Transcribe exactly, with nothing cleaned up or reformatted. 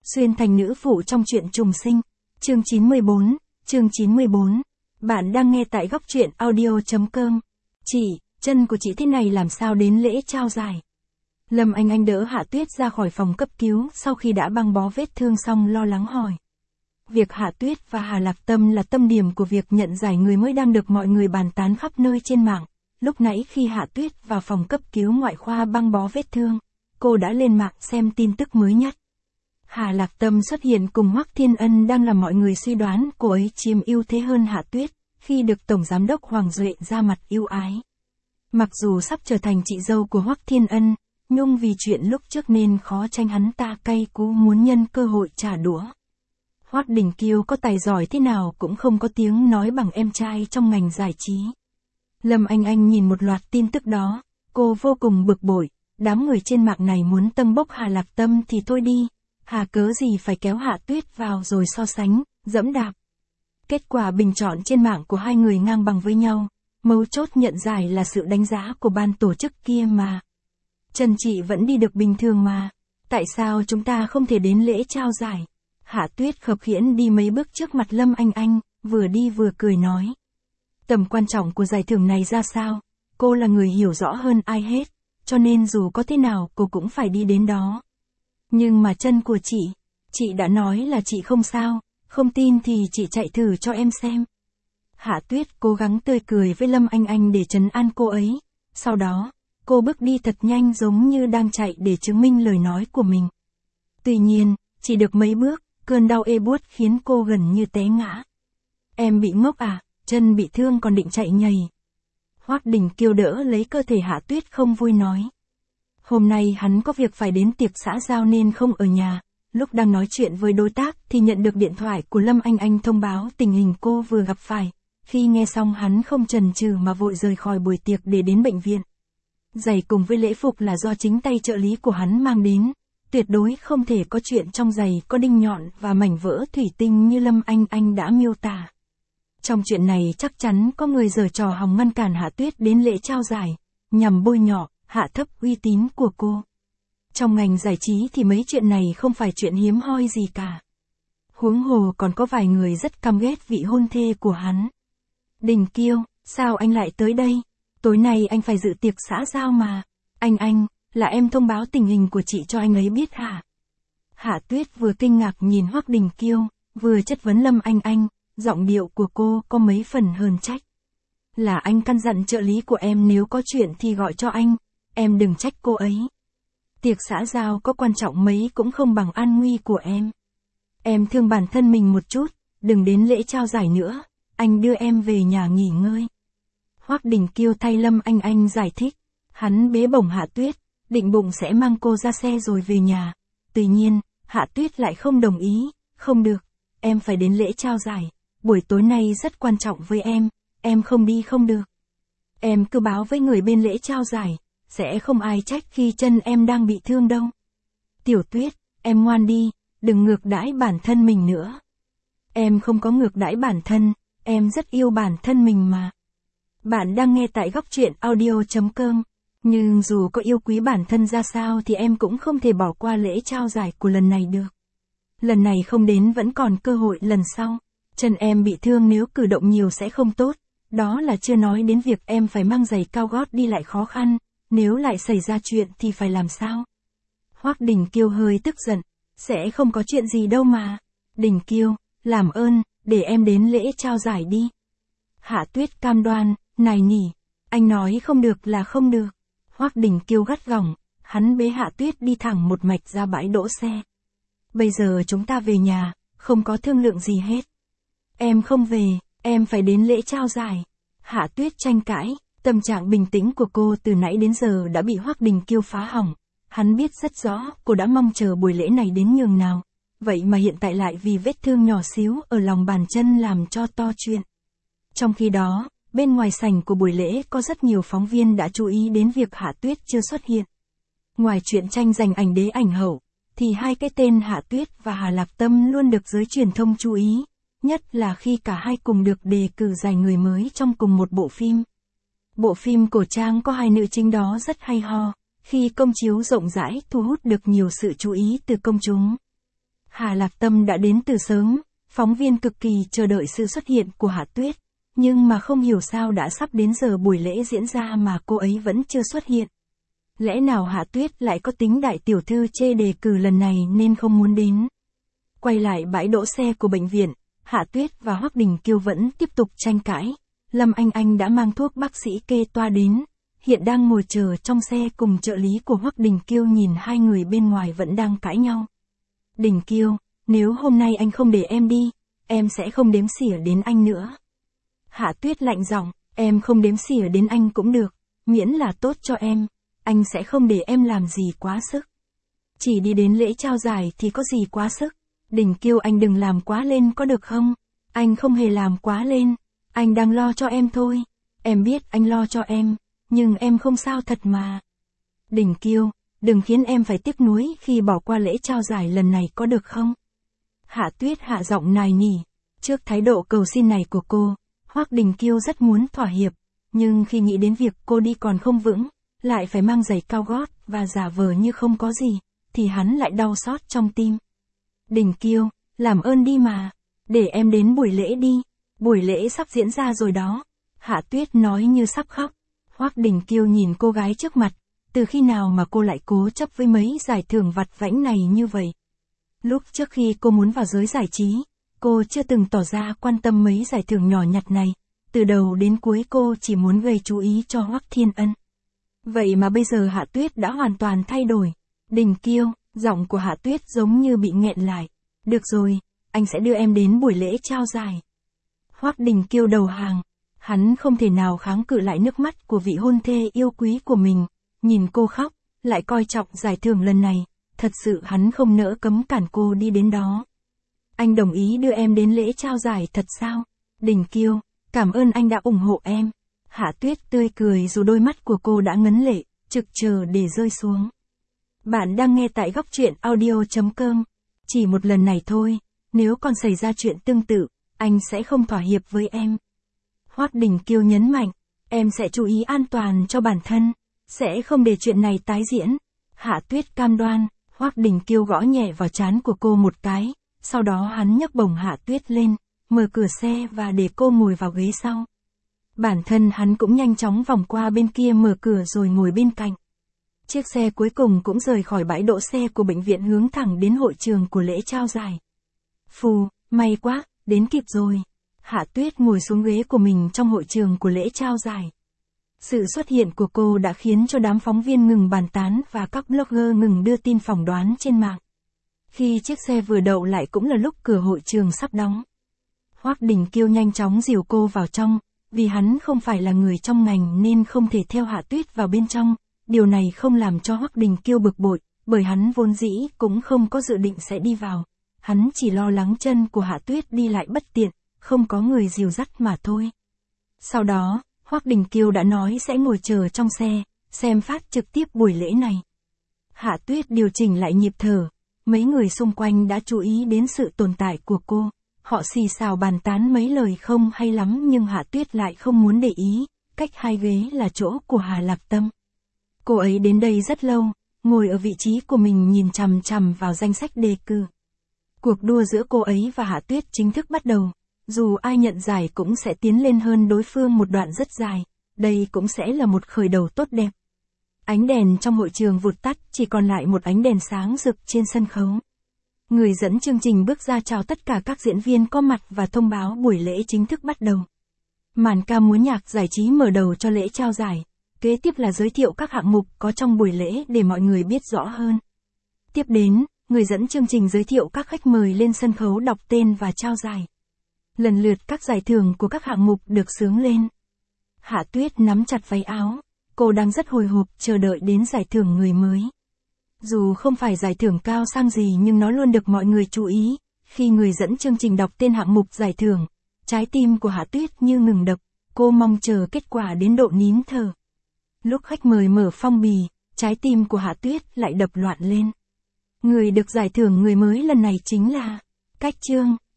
Xuyên thành nữ phụ trong truyện trùng sinh. Chương chín mươi bốn, chương chín mươi bốn. Bạn đang nghe tại góc truyện audio.com. Chị, chân của chị thế này làm sao đến lễ trao giải? Lâm Anh Anh đỡ Hạ Tuyết ra khỏi phòng cấp cứu sau khi đã băng bó vết thương xong lo lắng hỏi. Việc Hạ Tuyết và Hà Lạc Tâm là tâm điểm của việc nhận giải người mới đang được mọi người bàn tán khắp nơi trên mạng. Lúc nãy khi Hạ Tuyết vào phòng cấp cứu ngoại khoa băng bó vết thương, cô đã lên mạng xem tin tức mới nhất. Hà Lạc Tâm xuất hiện cùng Hoắc Thiên Ân đang làm mọi người suy đoán cô ấy chiếm ưu thế hơn Hạ Tuyết, khi được Tổng Giám đốc Hoàng Duệ ra mặt ưu ái. Mặc dù sắp trở thành chị dâu của Hoắc Thiên Ân, nhưng vì chuyện lúc trước nên khó tránh hắn ta cay cú muốn nhân cơ hội trả đũa. Hoắc Đình Kiêu có tài giỏi thế nào cũng không có tiếng nói bằng em trai trong ngành giải trí. Lâm Anh Anh nhìn một loạt tin tức đó, cô vô cùng bực bội, đám người trên mạng này muốn tâng bốc Hà Lạc Tâm thì thôi đi, hà cớ gì phải kéo Hạ Tuyết vào rồi so sánh, dẫm đạp. Kết quả bình chọn trên mạng của hai người ngang bằng với nhau, mấu chốt nhận giải là sự đánh giá của ban tổ chức kia mà. Trần chị vẫn đi được bình thường mà, tại sao chúng ta không thể đến lễ trao giải? Hạ Tuyết khập khiễng đi mấy bước trước mặt Lâm Anh Anh, vừa đi vừa cười nói. Tầm quan trọng của giải thưởng này ra sao, cô là người hiểu rõ hơn ai hết, cho nên dù có thế nào cô cũng phải đi đến đó. Nhưng mà chân của chị, chị đã nói là chị không sao, không tin thì chị chạy thử cho em xem. Hạ Tuyết cố gắng tươi cười với Lâm Anh Anh để trấn an cô ấy, sau đó, cô bước đi thật nhanh giống như đang chạy để chứng minh lời nói của mình. Tuy nhiên, chỉ được mấy bước, cơn đau ê buốt khiến cô gần như té ngã. Em bị ngốc à, chân bị thương còn định chạy nhảy. Hoắc Đình Kiêu đỡ lấy cơ thể Hạ Tuyết không vui nói. Hôm nay hắn có việc phải đến tiệc xã giao nên không ở nhà, lúc đang nói chuyện với đối tác thì nhận được điện thoại của Lâm Anh Anh thông báo tình hình cô vừa gặp phải. Khi nghe xong hắn không chần chừ mà vội rời khỏi buổi tiệc để đến bệnh viện. Giày cùng với lễ phục là do chính tay trợ lý của hắn mang đến, tuyệt đối không thể có chuyện trong giày có đinh nhọn và mảnh vỡ thủy tinh như Lâm Anh Anh đã miêu tả. Trong chuyện này chắc chắn có người giở trò hòng ngăn cản Hạ Tuyết đến lễ trao giải, nhằm bôi nhọ, hạ thấp uy tín của cô. Trong ngành giải trí thì mấy chuyện này không phải chuyện hiếm hoi gì cả. Huống hồ còn có vài người rất căm ghét vị hôn thê của hắn. Đình Kiêu, sao anh lại tới đây? Tối nay anh phải dự tiệc xã giao mà. Anh anh, là em thông báo tình hình của chị cho anh ấy biết hả? Hạ Tuyết vừa kinh ngạc nhìn Hoắc Đình Kiêu, vừa chất vấn Lâm Anh Anh, giọng điệu của cô có mấy phần hờn trách. Là anh căn dặn trợ lý của em nếu có chuyện thì gọi cho anh, em đừng trách cô ấy. Tiệc xã giao có quan trọng mấy cũng không bằng an nguy của em. Em thương bản thân mình một chút, đừng đến lễ trao giải nữa, anh đưa em về nhà nghỉ ngơi. Hoắc Đình Kiêu thay Lâm Anh Anh giải thích, hắn bế bổng Hạ Tuyết, định bụng sẽ mang cô ra xe rồi về nhà. Tuy nhiên, Hạ Tuyết lại không đồng ý, không được, em phải đến lễ trao giải, buổi tối nay rất quan trọng với em, em không đi không được. Em cứ báo với người bên lễ trao giải, sẽ không ai trách khi chân em đang bị thương đâu. Tiểu Tuyết, em ngoan đi, đừng ngược đãi bản thân mình nữa. Em không có ngược đãi bản thân, em rất yêu bản thân mình mà. Bạn đang nghe tại góc truyện audio.com. Nhưng dù có yêu quý bản thân ra sao thì em cũng không thể bỏ qua lễ trao giải của lần này được. Lần này không đến vẫn còn cơ hội lần sau. Chân em bị thương nếu cử động nhiều sẽ không tốt. Đó là chưa nói đến việc em phải mang giày cao gót đi lại khó khăn. Nếu lại xảy ra chuyện thì phải làm sao? Hoắc Đình Kiêu hơi tức giận. Sẽ không có chuyện gì đâu mà. Đình Kiêu, làm ơn, để em đến lễ trao giải đi. Hạ Tuyết cam đoan, nài nỉ. Anh nói không được là không được. Hoắc Đình Kiêu gắt gỏng, hắn bế Hạ Tuyết đi thẳng một mạch ra bãi đỗ xe. Bây giờ chúng ta về nhà, không có thương lượng gì hết. Em không về, em phải đến lễ trao giải. Hạ Tuyết tranh cãi, tâm trạng bình tĩnh của cô từ nãy đến giờ đã bị Hoắc Đình Kiêu phá hỏng. Hắn biết rất rõ cô đã mong chờ buổi lễ này đến nhường nào. Vậy mà hiện tại lại vì vết thương nhỏ xíu ở lòng bàn chân làm cho to chuyện. Trong khi đó, bên ngoài sảnh của buổi lễ có rất nhiều phóng viên đã chú ý đến việc Hạ Tuyết chưa xuất hiện. Ngoài chuyện tranh giành ảnh đế ảnh hậu, thì hai cái tên Hạ Tuyết và Hà Lạc Tâm luôn được giới truyền thông chú ý, nhất là khi cả hai cùng được đề cử giải người mới trong cùng một bộ phim. Bộ phim cổ trang có hai nữ chính đó rất hay ho, khi công chiếu rộng rãi thu hút được nhiều sự chú ý từ công chúng. Hà Lạc Tâm đã đến từ sớm, phóng viên cực kỳ chờ đợi sự xuất hiện của Hạ Tuyết, nhưng mà không hiểu sao đã sắp đến giờ buổi lễ diễn ra mà cô ấy vẫn chưa xuất hiện. Lẽ nào Hạ Tuyết lại có tính đại tiểu thư chê đề cử lần này nên không muốn đến? Quay lại bãi đỗ xe của bệnh viện, Hạ Tuyết và Hoắc Đình Kiêu vẫn tiếp tục tranh cãi. Lâm Anh Anh đã mang thuốc bác sĩ kê toa đến, hiện đang ngồi chờ trong xe cùng trợ lý của Hoắc Đình Kiêu nhìn hai người bên ngoài vẫn đang cãi nhau. Đình Kiêu, nếu hôm nay anh không để em đi, em sẽ không đếm xỉa đến anh nữa. Hạ Tuyết lạnh giọng, em không đếm xỉa đến anh cũng được, miễn là tốt cho em, anh sẽ không để em làm gì quá sức. Chỉ đi đến lễ trao giải thì có gì quá sức, Đình Kiêu anh đừng làm quá lên có được không? Anh không hề làm quá lên, anh đang lo cho em thôi, em biết anh lo cho em, nhưng em không sao thật mà. Đình Kiêu, đừng khiến em phải tiếc nuối khi bỏ qua lễ trao giải lần này có được không? Hạ Tuyết hạ giọng nài nỉ, trước thái độ cầu xin này của cô, Hoắc Đình Kiêu rất muốn thỏa hiệp, nhưng khi nghĩ đến việc cô đi còn không vững, lại phải mang giày cao gót và giả vờ như không có gì, thì hắn lại đau xót trong tim. Đình Kiêu, làm ơn đi mà, để em đến buổi lễ đi, buổi lễ sắp diễn ra rồi đó. Hạ Tuyết nói như sắp khóc. Hoắc Đình Kiêu nhìn cô gái trước mặt, từ khi nào mà cô lại cố chấp với mấy giải thưởng vặt vãnh này như vậy? Lúc trước khi cô muốn vào giới giải trí, cô chưa từng tỏ ra quan tâm mấy giải thưởng nhỏ nhặt này, từ đầu đến cuối cô chỉ muốn gây chú ý cho Hoắc Thiên Ân. Vậy mà bây giờ Hạ Tuyết đã hoàn toàn thay đổi. Đình Kiêu, giọng của Hạ Tuyết giống như bị nghẹn lại. Được rồi, anh sẽ đưa em đến buổi lễ trao giải. Hoắc Đình Kiêu đầu hàng, hắn không thể nào kháng cự lại nước mắt của vị hôn thê yêu quý của mình, nhìn cô khóc, lại coi trọng giải thưởng lần này, thật sự hắn không nỡ cấm cản cô đi đến đó. Anh đồng ý đưa em đến lễ trao giải thật sao? Đình Kiêu, cảm ơn anh đã ủng hộ em. Hạ Tuyết tươi cười dù đôi mắt của cô đã ngấn lệ, trực chờ để rơi xuống. Bạn đang nghe tại góc truyện audio chấm com. Chỉ một lần này thôi, nếu còn xảy ra chuyện tương tự, anh sẽ không thỏa hiệp với em. Hoắc Đình Kiêu nhấn mạnh, em sẽ chú ý an toàn cho bản thân, sẽ không để chuyện này tái diễn. Hạ Tuyết cam đoan. Hoắc Đình Kiêu gõ nhẹ vào trán của cô một cái, sau đó hắn nhấc bổng Hạ Tuyết lên, mở cửa xe và để cô ngồi vào ghế sau. Bản thân hắn cũng nhanh chóng vòng qua bên kia mở cửa rồi ngồi bên cạnh. Chiếc xe cuối cùng cũng rời khỏi bãi đỗ xe của bệnh viện hướng thẳng đến hội trường của lễ trao giải. Phù, may quá, đến kịp rồi. Hạ Tuyết ngồi xuống ghế của mình trong hội trường của lễ trao giải. Sự xuất hiện của cô đã khiến cho đám phóng viên ngừng bàn tán và các blogger ngừng đưa tin phỏng đoán trên mạng. Khi chiếc xe vừa đậu lại cũng là lúc cửa hội trường sắp đóng. Hoắc Đình Kiêu nhanh chóng dìu cô vào trong, vì hắn không phải là người trong ngành nên không thể theo Hạ Tuyết vào bên trong. Điều này không làm cho Hoắc Đình Kiêu bực bội, bởi hắn vốn dĩ cũng không có dự định sẽ đi vào. Hắn chỉ lo lắng chân của Hạ Tuyết đi lại bất tiện, không có người dìu dắt mà thôi. Sau đó, Hoắc Đình Kiêu đã nói sẽ ngồi chờ trong xe, xem phát trực tiếp buổi lễ này. Hạ Tuyết điều chỉnh lại nhịp thở, mấy người xung quanh đã chú ý đến sự tồn tại của cô. Họ xì xào bàn tán mấy lời không hay lắm nhưng Hạ Tuyết lại không muốn để ý, cách hai ghế là chỗ của Hà Lạc Tâm. Cô ấy đến đây rất lâu, ngồi ở vị trí của mình nhìn chằm chằm vào danh sách đề cử. Cuộc đua giữa cô ấy và Hạ Tuyết chính thức bắt đầu. Dù ai nhận giải cũng sẽ tiến lên hơn đối phương một đoạn rất dài, đây cũng sẽ là một khởi đầu tốt đẹp. Ánh đèn trong hội trường vụt tắt, chỉ còn lại một ánh đèn sáng rực trên sân khấu. Người dẫn chương trình bước ra chào tất cả các diễn viên có mặt và thông báo buổi lễ chính thức bắt đầu. Màn ca múa nhạc giải trí mở đầu cho lễ trao giải, kế tiếp là giới thiệu các hạng mục có trong buổi lễ để mọi người biết rõ hơn. Tiếp đến, người dẫn chương trình giới thiệu các khách mời lên sân khấu đọc tên và trao giải. Lần lượt các giải thưởng của các hạng mục được xướng lên. Hạ Tuyết nắm chặt váy áo, cô đang rất hồi hộp chờ đợi đến giải thưởng người mới. Dù không phải giải thưởng cao sang gì nhưng nó luôn được mọi người chú ý. Khi người dẫn chương trình đọc tên hạng mục giải thưởng, trái tim của Hạ Tuyết như ngừng đập, cô mong chờ kết quả đến độ nín thở. Lúc khách mời mở phong bì, trái tim của Hạ Tuyết lại đập loạn lên. Người được giải thưởng người mới lần này chính là Cách Trương.